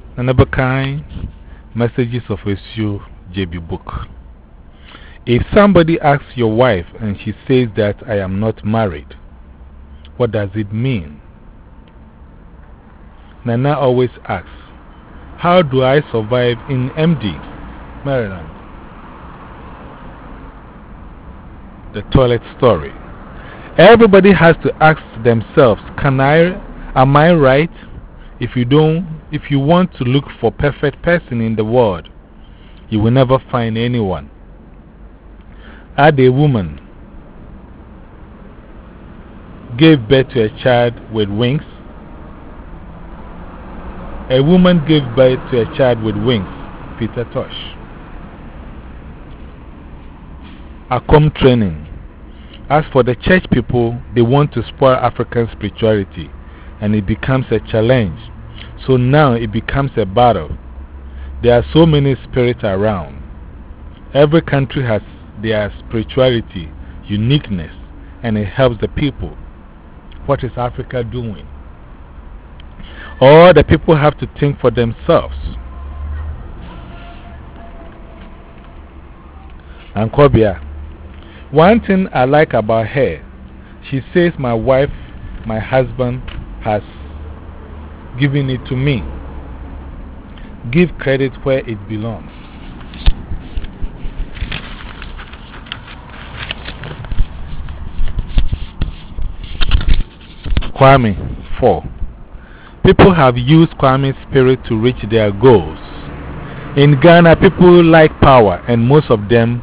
Nanabakai Messages of Esu JB book. If somebody asks your wife and she says that I am not married, what does it mean? Nana always asks, how do I survive in MD, Maryland? The toilet story. Everybody has to ask themselves, am I right? If you want to look for perfect person in the world, you will never find anyone. Add a woman gave birth to a child with wings. A woman gave birth to a child with wings. Peter Tosh. Acom training. As for the church people, they want to spoil African spirituality, and it becomes a challenge. So now it becomes a battle. There are so many spirits around. Every country has their spirituality, uniqueness, and it helps the people. What is Africa doing? Or the people have to think for themselves. And Kobia, one thing I like about her, she says my wife, my husband has given it to me. Give credit where it belongs. Kwame 4. People have used Kwame's spirit to reach their goals. In Ghana, people like power, and most of them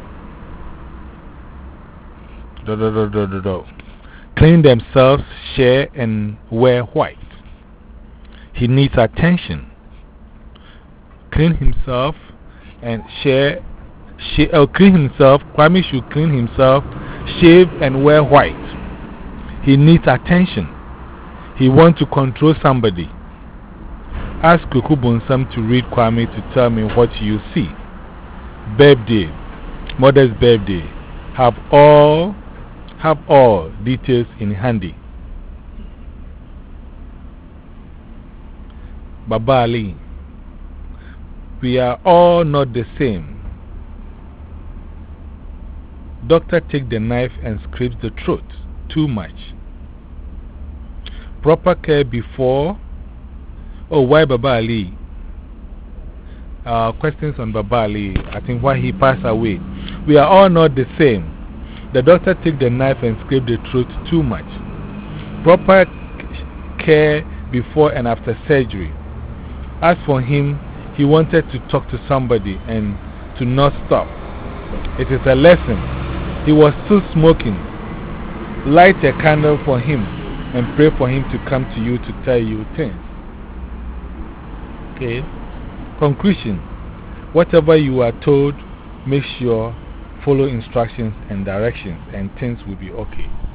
clean themselves, share, and wear white. He needs attention. Clean himself and share. Clean himself. Kwame should clean himself, shave, and wear white. He needs attention. He wants to control somebody. Ask Kuku Bonsam to read Kwame to tell me what you see. Birthday, mother's birthday. Have all details in handy. Baba Ali, we are all not the same. Doctor take the knife and scrapes the throat too much. Proper care before. Oh, why Baba Ali? Questions on Baba Ali. I think why he passed away. We are all not the same. The doctor took the knife and scraped the throat too much. Proper care before and after surgery. As for him, he wanted to talk to somebody and to not stop. It is a lesson. He was still smoking. Light a candle for him and pray for him to come to you to tell you things. Okay. Conclusion. Whatever you are told, make sure follow instructions and directions, and things will be okay.